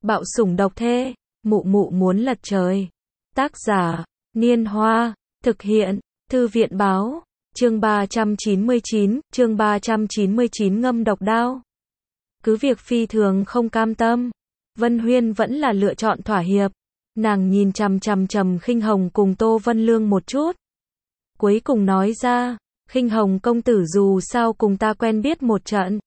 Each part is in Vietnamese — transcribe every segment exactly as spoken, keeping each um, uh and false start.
Bạo sủng độc thê, mụ mụ muốn lật trời. Tác giả, Niên Hoa, thực hiện, Thư viện báo, chương ba trăm chín mươi chín, chương ba trăm chín mươi chín ngâm độc đao. Cứ việc phi thường không cam tâm, Vân Huyên vẫn là lựa chọn thỏa hiệp. Nàng nhìn chằm chằm Trầm Khinh Hồng cùng Tô Vân Lương một chút. Cuối cùng nói ra, Khinh Hồng công tử dù sao cùng ta quen biết một trận.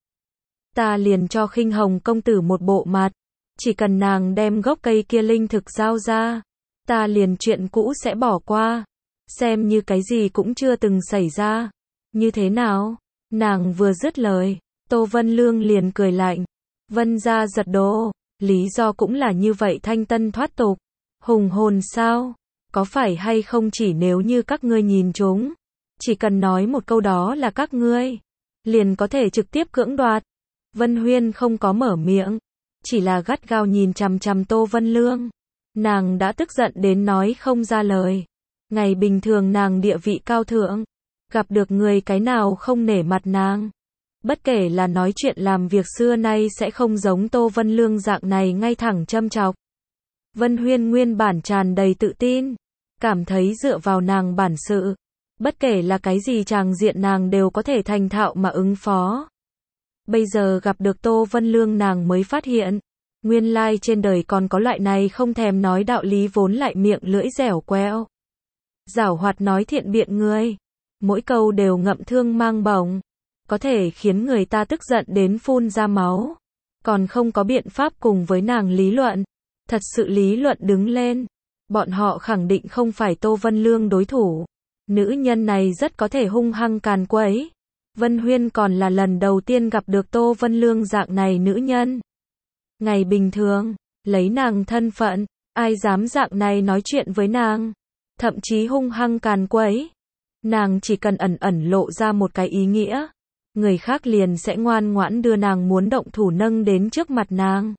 Ta liền cho Khinh Hồng công tử một bộ mặt. Chỉ cần nàng đem gốc cây kia linh thực giao ra, ta liền chuyện cũ sẽ bỏ qua. Xem như cái gì cũng chưa từng xảy ra. Như thế nào? Nàng vừa dứt lời, Tô Vân Lương liền cười lạnh. Vân gia giật đồ, lý do cũng là như vậy thanh tân thoát tục. Hùng hồn sao? Có phải hay không chỉ nếu như các ngươi nhìn chúng, chỉ cần nói một câu đó là các ngươi liền có thể trực tiếp cưỡng đoạt. Vân Huyên không có mở miệng, chỉ là gắt gao nhìn chằm chằm Tô Vân Lương. Nàng đã tức giận đến nói không ra lời. Ngày bình thường nàng địa vị cao thượng, gặp được người cái nào không nể mặt nàng. Bất kể là nói chuyện làm việc xưa nay sẽ không giống Tô Vân Lương dạng này ngay thẳng châm chọc. Vân Huyên nguyên bản tràn đầy tự tin, cảm thấy dựa vào nàng bản sự, bất kể là cái gì tràng diện nàng đều có thể thành thạo mà ứng phó. Bây giờ gặp được Tô Vân Lương nàng mới phát hiện, nguyên lai trên đời còn có loại này không thèm nói đạo lý vốn lại miệng lưỡi dẻo quẹo. Giảo hoạt nói thiện biện người, mỗi câu đều ngậm thương mang bổng, có thể khiến người ta tức giận đến phun ra máu. Còn không có biện pháp cùng với nàng lý luận, thật sự lý luận đứng lên, bọn họ khẳng định không phải Tô Vân Lương đối thủ. Nữ nhân này rất có thể hung hăng càn quấy. Vân Huyên còn là lần đầu tiên gặp được Tô Vân Lương dạng này nữ nhân. Ngày bình thường, lấy nàng thân phận, ai dám dạng này nói chuyện với nàng, thậm chí hung hăng càn quấy. Nàng chỉ cần ẩn ẩn lộ ra một cái ý nghĩa, người khác liền sẽ ngoan ngoãn đưa nàng muốn động thủ nâng đến trước mặt nàng.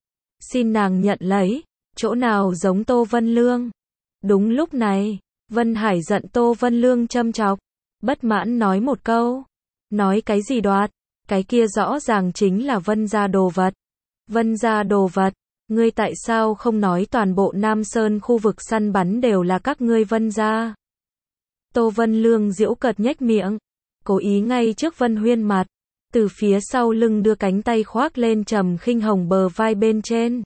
Xin nàng nhận lấy, chỗ nào giống Tô Vân Lương. Đúng lúc này, Vân Hải giận Tô Vân Lương châm chọc, bất mãn nói một câu. Nói cái gì đoạt, cái kia rõ ràng chính là Vân gia đồ vật. Vân gia đồ vật, ngươi tại sao không nói toàn bộ Nam Sơn khu vực săn bắn đều là các ngươi Vân gia? Tô Vân Lương giễu cợt nhếch miệng, cố ý ngay trước Vân Huyên mặt, từ phía sau lưng đưa cánh tay khoác lên Trầm Khinh Hồng bờ vai bên trên.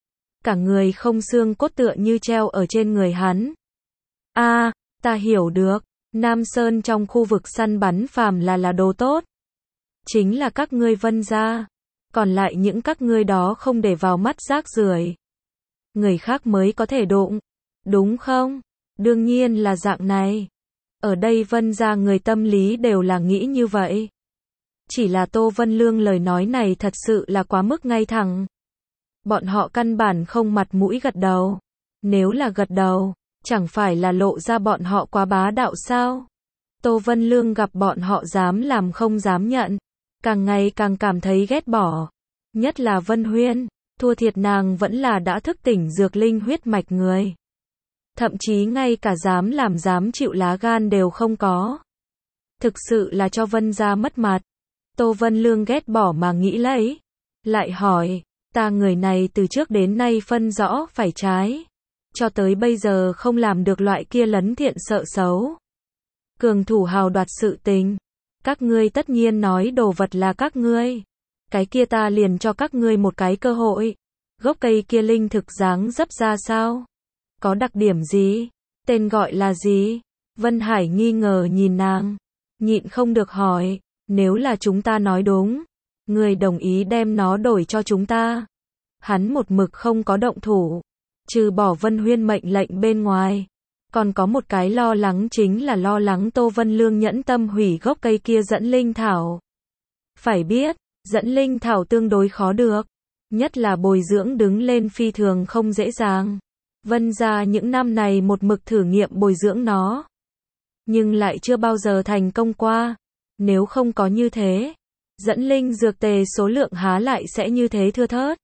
Cả người không xương cốt tựa như treo ở trên người hắn. A, à, ta hiểu được, Nam Sơn trong khu vực săn bắn phàm là là đồ tốt. Chính là các ngươi Vân gia, còn lại những các ngươi đó không để vào mắt rác rưởi. Người khác mới có thể đụng, đúng không? Đương nhiên là dạng này. Ở đây Vân gia người tâm lý đều là nghĩ như vậy. Chỉ là Tô Vân Lương lời nói này thật sự là quá mức ngay thẳng. Bọn họ căn bản không mặt mũi gật đầu. Nếu là gật đầu, chẳng phải là lộ ra bọn họ quá bá đạo sao? Tô Vân Lương gặp bọn họ dám làm không dám nhận, càng ngày càng cảm thấy ghét bỏ. Nhất là Vân Huyên, thua thiệt nàng vẫn là đã thức tỉnh dược linh huyết mạch người. Thậm chí ngay cả dám làm dám chịu lá gan đều không có. Thực sự là cho Vân gia mất mặt. Tô Vân Lương ghét bỏ mà nghĩ lấy. Lại hỏi, ta người này từ trước đến nay phân rõ phải trái. Cho tới bây giờ không làm được loại kia lấn thiện sợ xấu. Cường thủ hào đoạt sự tình. Các ngươi tất nhiên nói đồ vật là các ngươi. Cái kia ta liền cho các ngươi một cái cơ hội. Gốc cây kia linh thực dáng dấp ra sao? Có đặc điểm gì? Tên gọi là gì? Vân Hải nghi ngờ nhìn nàng. Nhịn không được hỏi. Nếu là chúng ta nói đúng, người đồng ý đem nó đổi cho chúng ta. Hắn một mực không có động thủ. Trừ bỏ Vân Huyên mệnh lệnh bên ngoài. Còn có một cái lo lắng chính là lo lắng Tô Vân Lương nhẫn tâm hủy gốc cây kia dẫn linh thảo. Phải biết, dẫn linh thảo tương đối khó được. Nhất là bồi dưỡng đứng lên phi thường không dễ dàng. Vân gia những năm này một mực thử nghiệm bồi dưỡng nó. Nhưng lại chưa bao giờ thành công qua. Nếu không có như thế, dẫn linh dược tề số lượng há lại sẽ như thế thưa thớt.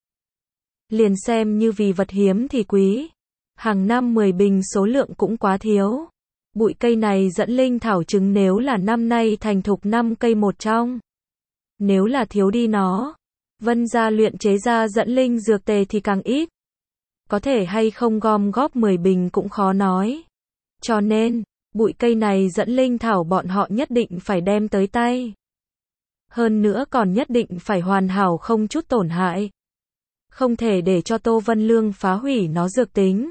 Liền xem như vì vật hiếm thì quý. Hàng năm mười bình số lượng cũng quá thiếu. Bụi cây này dẫn linh thảo trứng nếu là năm nay thành thục năm cây một trong. Nếu là thiếu đi nó, Vân gia luyện chế ra dẫn linh dược tề thì càng ít. Có thể hay không gom góp mười bình cũng khó nói. Cho nên, bụi cây này dẫn linh thảo bọn họ nhất định phải đem tới tay. Hơn nữa còn nhất định phải hoàn hảo không chút tổn hại. Không thể để cho Tô Vân Lương phá hủy nó dược tính.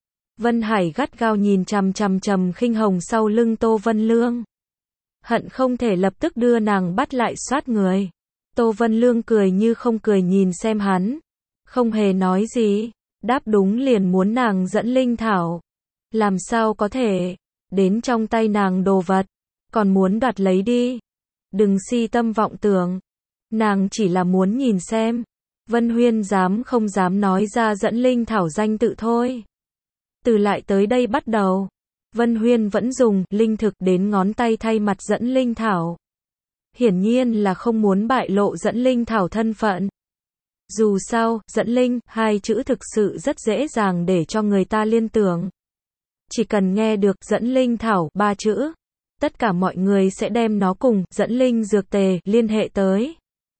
Vân Hải gắt gao nhìn chằm chằm Trầm Khinh Hồng sau lưng Tô Vân Lương. Hận không thể lập tức đưa nàng bắt lại soát người. Tô Vân Lương cười như không cười nhìn xem hắn. Không hề nói gì. Đáp đúng liền muốn nàng dẫn linh thảo. Làm sao có thể. Đến trong tay nàng đồ vật. Còn muốn đoạt lấy đi. Đừng si tâm vọng tưởng. Nàng chỉ là muốn nhìn xem. Vân Huyên dám không dám nói ra dẫn linh thảo danh tự thôi. Từ lại tới đây bắt đầu. Vân Huyên vẫn dùng linh thực đến ngón tay thay mặt dẫn linh thảo. Hiển nhiên là không muốn bại lộ dẫn linh thảo thân phận. Dù sao, dẫn linh, hai chữ thực sự rất dễ dàng để cho người ta liên tưởng. Chỉ cần nghe được dẫn linh thảo ba chữ, tất cả mọi người sẽ đem nó cùng dẫn linh dược tề liên hệ tới.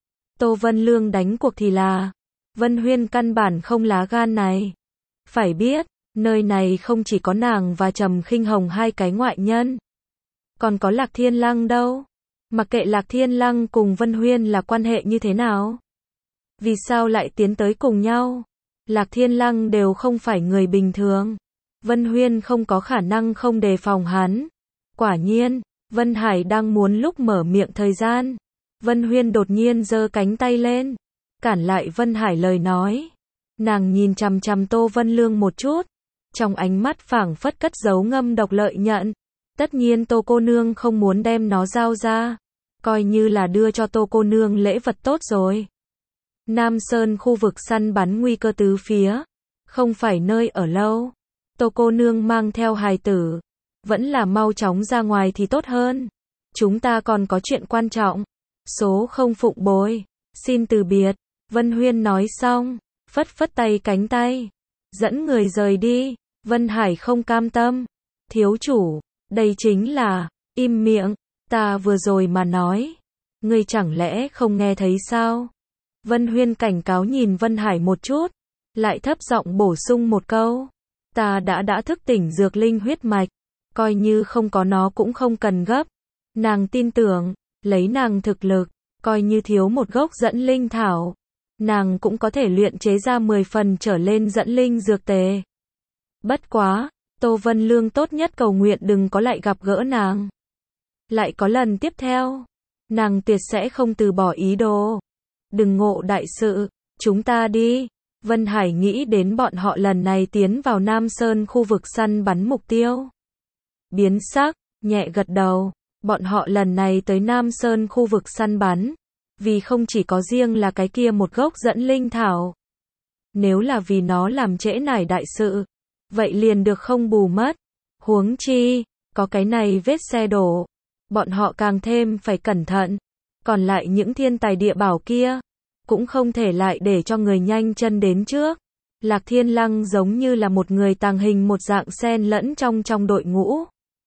Tô Vân Lương đánh cuộc thì là, Vân Huyên căn bản không lá gan này. Phải biết, nơi này không chỉ có nàng và Trầm Khinh Hồng hai cái ngoại nhân. Còn có Lạc Thiên Lăng đâu. Mặc kệ Lạc Thiên Lăng cùng Vân Huyên là quan hệ như thế nào. Vì sao lại tiến tới cùng nhau? Lạc Thiên Lăng đều không phải người bình thường. Vân Huyên không có khả năng không đề phòng hắn. Quả nhiên, Vân Hải đang muốn lúc mở miệng thời gian. Vân Huyên đột nhiên giơ cánh tay lên. Cản lại Vân Hải lời nói. Nàng nhìn chằm chằm Tô Vân Lương một chút. Trong ánh mắt phảng phất cất giấu ngâm độc lợi nhận. Tất nhiên Tô cô nương không muốn đem nó giao ra. Coi như là đưa cho Tô cô nương lễ vật tốt rồi. Nam Sơn khu vực săn bắn nguy cơ tứ phía. Không phải nơi ở lâu. Tô cô nương mang theo hài tử. Vẫn là mau chóng ra ngoài thì tốt hơn. Chúng ta còn có chuyện quan trọng. Số không phụng bồi. Xin từ biệt. Vân Huyên nói xong. Phất phất tay cánh tay. Dẫn người rời đi. Vân Hải không cam tâm. Thiếu chủ. Đây chính là. Im miệng. Ta vừa rồi mà nói. Ngươi chẳng lẽ không nghe thấy sao? Vân Huyên cảnh cáo nhìn Vân Hải một chút. Lại thấp giọng bổ sung một câu. Ta đã đã thức tỉnh dược linh huyết mạch. Coi như không có nó cũng không cần gấp. Nàng tin tưởng. Lấy nàng thực lực. Coi như thiếu một gốc dẫn linh thảo. Nàng cũng có thể luyện chế ra mười phần trở lên dẫn linh dược tề. Bất quá. Tô Vân Lương tốt nhất cầu nguyện đừng có lại gặp gỡ nàng. Lại có lần tiếp theo. Nàng tuyệt sẽ không từ bỏ ý đồ. Đừng ngộ đại sự. Chúng ta đi. Vân Hải nghĩ đến bọn họ lần này tiến vào Nam Sơn khu vực săn bắn mục tiêu. Biến sắc, nhẹ gật đầu. Bọn họ lần này tới Nam Sơn khu vực săn bắn. Vì không chỉ có riêng là cái kia một gốc dẫn linh thảo. Nếu là vì nó làm trễ nải đại sự. Vậy liền được không bù mất. Huống chi, có cái này vết xe đổ. Bọn họ càng thêm phải cẩn thận. Còn lại những thiên tài địa bảo kia. Cũng không thể lại để cho người nhanh chân đến trước. Lạc Thiên Lăng giống như là một người tàng hình một dạng xen lẫn trong trong đội ngũ.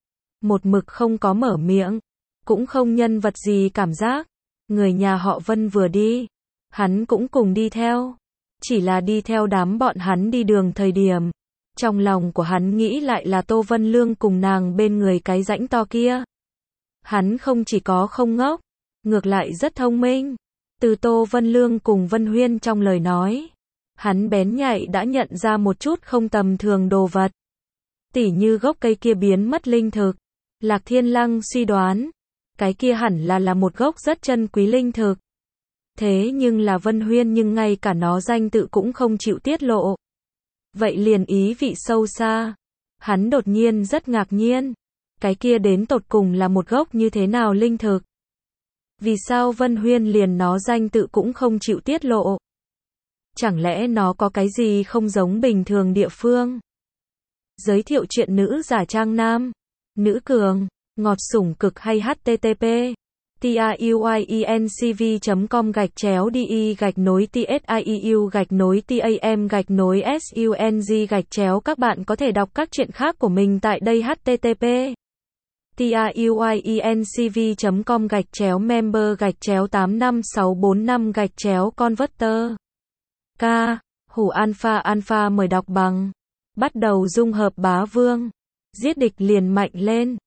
Một mực không có mở miệng. Cũng không nhân vật gì cảm giác. Người nhà họ Vân vừa đi. Hắn cũng cùng đi theo. Chỉ là đi theo đám bọn hắn đi đường thời điểm. Trong lòng của hắn nghĩ lại là Tô Vân Lương cùng nàng bên người cái rãnh to kia. Hắn không chỉ có không ngốc. Ngược lại rất thông minh. Từ Tô Vân Lương cùng Vân Huyên trong lời nói. Hắn bén nhạy đã nhận ra một chút không tầm thường đồ vật. Tỉ như gốc cây kia biến mất linh thực. Lạc Thiên Lăng suy đoán. Cái kia hẳn là là một gốc rất chân quý linh thực. Thế nhưng là Vân Huyên nhưng ngay cả nó danh tự cũng không chịu tiết lộ. Vậy liền ý vị sâu xa. Hắn đột nhiên rất ngạc nhiên. Cái kia đến tột cùng là một gốc như thế nào linh thực? Vì sao Vân Huyên liền nó danh tự cũng không chịu tiết lộ? Chẳng lẽ nó có cái gì không giống bình thường địa phương? Giới thiệu chuyện nữ giả trang nam, nữ cường, ngọt sủng cực hay http tiuiencv.com gạch chéo đi gạch nối tsiu gạch nối tam gạch nối sung gạch chéo. Các bạn có thể đọc các chuyện khác của mình tại đây http truyencv chấm com gạch chéo member gạch chéo tám năm sáu bốn năm gạch chéo converter. K. Hủ alpha alpha mời đọc bằng. Bắt đầu dung hợp bá vương. Giết địch liền mạnh lên.